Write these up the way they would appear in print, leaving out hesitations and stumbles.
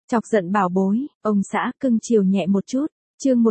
Chọc giận bảo bối, ông xã cưng chiều nhẹ một chút. Chương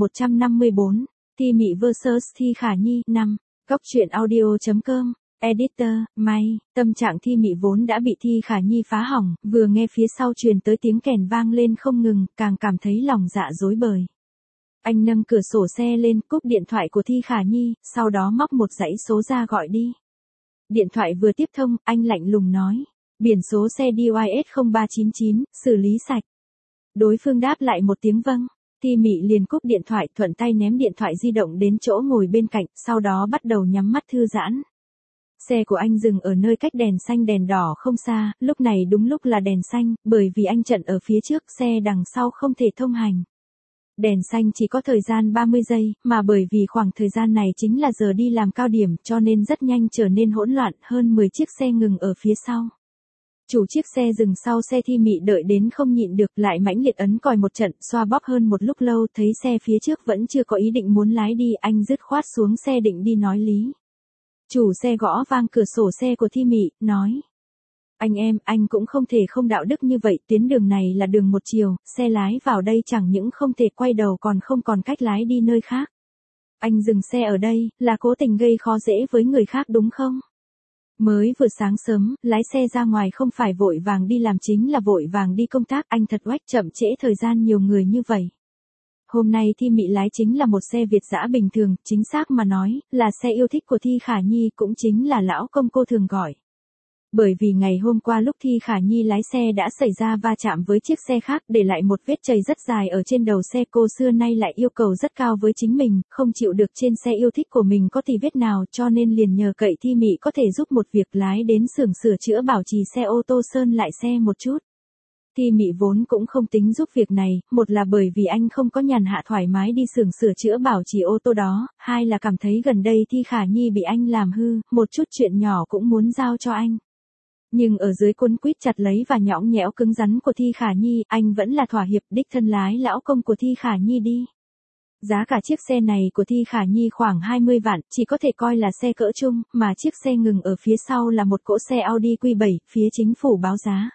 1154, Thi Mị vs Thi Khả Nhi 5. Góc truyện audio.com. Editor, May, tâm trạng Thi Mị vốn đã bị Thi Khả Nhi phá hỏng, vừa nghe phía sau truyền tới tiếng kèn vang lên không ngừng, càng cảm thấy lòng dạ rối bời. Anh nâng cửa sổ xe lên, cúp điện thoại của Thi Khả Nhi, sau đó móc một dãy số ra gọi đi. Điện thoại vừa tiếp thông, anh lạnh lùng nói. Biển số xe DYS 0399, xử lý sạch. Đối phương đáp lại một tiếng vâng. Thi Mị liền cúp điện thoại, thuận tay ném điện thoại di động đến chỗ ngồi bên cạnh, sau đó bắt đầu nhắm mắt thư giãn. Xe của anh dừng ở nơi cách đèn xanh đèn đỏ không xa, lúc này đúng lúc là đèn xanh, bởi vì anh chặn ở phía trước, xe đằng sau không thể thông hành. Đèn xanh chỉ có thời gian 30 giây, mà bởi vì khoảng thời gian này chính là giờ đi làm cao điểm cho nên rất nhanh trở nên hỗn loạn, hơn 10 chiếc xe ngừng ở phía sau. Chủ chiếc xe dừng sau xe Thi Mị đợi đến không nhịn được lại mãnh liệt ấn còi một trận, xoa bóp hơn một lúc lâu thấy xe phía trước vẫn chưa có ý định muốn lái đi, anh dứt khoát xuống xe định đi nói lý. Chủ xe gõ vang cửa sổ xe của Thi Mị, nói. Anh em, anh cũng không thể không đạo đức như vậy, tuyến đường này là đường một chiều, xe lái vào đây chẳng những không thể quay đầu còn không còn cách lái đi nơi khác. Anh dừng xe ở đây, là cố tình gây khó dễ với người khác đúng không? Mới vừa sáng sớm, lái xe ra ngoài không phải vội vàng đi làm chính là vội vàng đi công tác, anh thật oách, chậm trễ thời gian nhiều người như vậy. Hôm nay Thi Mị lái chính là một xe Việt dã bình thường, chính xác mà nói, là xe yêu thích của Thi Khả Nhi, cũng chính là lão công cô thường gọi. Bởi vì ngày hôm qua lúc Thi Khả Nhi lái xe đã xảy ra va chạm với chiếc xe khác, để lại một vết chày rất dài ở trên đầu xe, cô xưa nay lại yêu cầu rất cao với chính mình, không chịu được trên xe yêu thích của mình có tì vết nào, cho nên liền nhờ cậy Thi Mị có thể giúp một việc, lái đến xưởng sửa chữa bảo trì xe ô tô sơn lại xe một chút. Thi Mị vốn cũng không tính giúp việc này, một là bởi vì anh không có nhàn hạ thoải mái đi xưởng sửa chữa bảo trì ô tô đó, hai là cảm thấy gần đây Thi Khả Nhi bị anh làm hư, một chút chuyện nhỏ cũng muốn giao cho anh. Nhưng ở dưới quấn quýt chặt lấy và nhõng nhẽo cứng rắn của Thi Khả Nhi, anh vẫn là thỏa hiệp, đích thân lái lão công của Thi Khả Nhi đi. Giá cả chiếc xe này của Thi Khả Nhi khoảng 20 vạn, chỉ có thể coi là xe cỡ trung, mà chiếc xe ngừng ở phía sau là một cỗ xe Audi Q7, phía chính phủ báo giá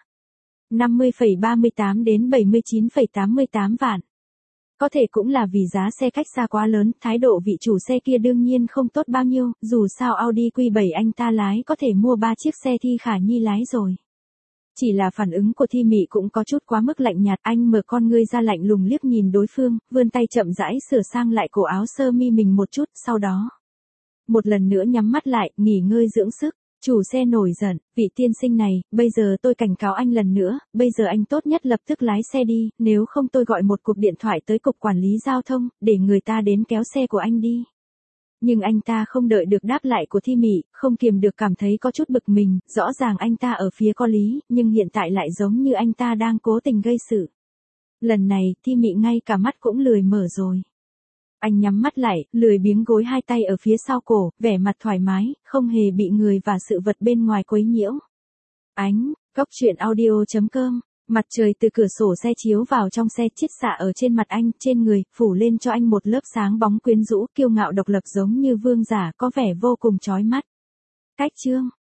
50,38 đến 79,88 vạn. Có thể cũng là vì giá xe cách xa quá lớn, thái độ vị chủ xe kia đương nhiên không tốt bao nhiêu, dù sao Audi Q7 anh ta lái có thể mua 3 chiếc xe Thi Khả Nhi lái rồi. Chỉ là phản ứng của Thi Mị cũng có chút quá mức lạnh nhạt, anh mở con ngươi ra lạnh lùng liếc nhìn đối phương, vươn tay chậm rãi sửa sang lại cổ áo sơ mi mình một chút, sau đó một lần nữa nhắm mắt lại, nghỉ ngơi dưỡng sức. Chủ xe nổi giận, vị tiên sinh này, bây giờ tôi cảnh cáo anh lần nữa, bây giờ anh tốt nhất lập tức lái xe đi, nếu không tôi gọi một cuộc điện thoại tới cục quản lý giao thông, để người ta đến kéo xe của anh đi. Nhưng anh ta không đợi được đáp lại của Thi Mị, không kiềm được cảm thấy có chút bực mình, rõ ràng anh ta ở phía có lý, nhưng hiện tại lại giống như anh ta đang cố tình gây sự. Lần này, Thi Mị ngay cả mắt cũng lười mở rồi. Anh nhắm mắt lại, lười biếng gối hai tay ở phía sau cổ, vẻ mặt thoải mái, không hề bị người và sự vật bên ngoài quấy nhiễu. Góc truyện audio.com. Mặt trời từ cửa sổ xe chiếu vào trong xe, chiết xạ ở trên mặt anh, trên người, phủ lên cho anh một lớp sáng bóng quyến rũ, kiêu ngạo độc lập giống như vương giả, có vẻ vô cùng chói mắt. Cách chương.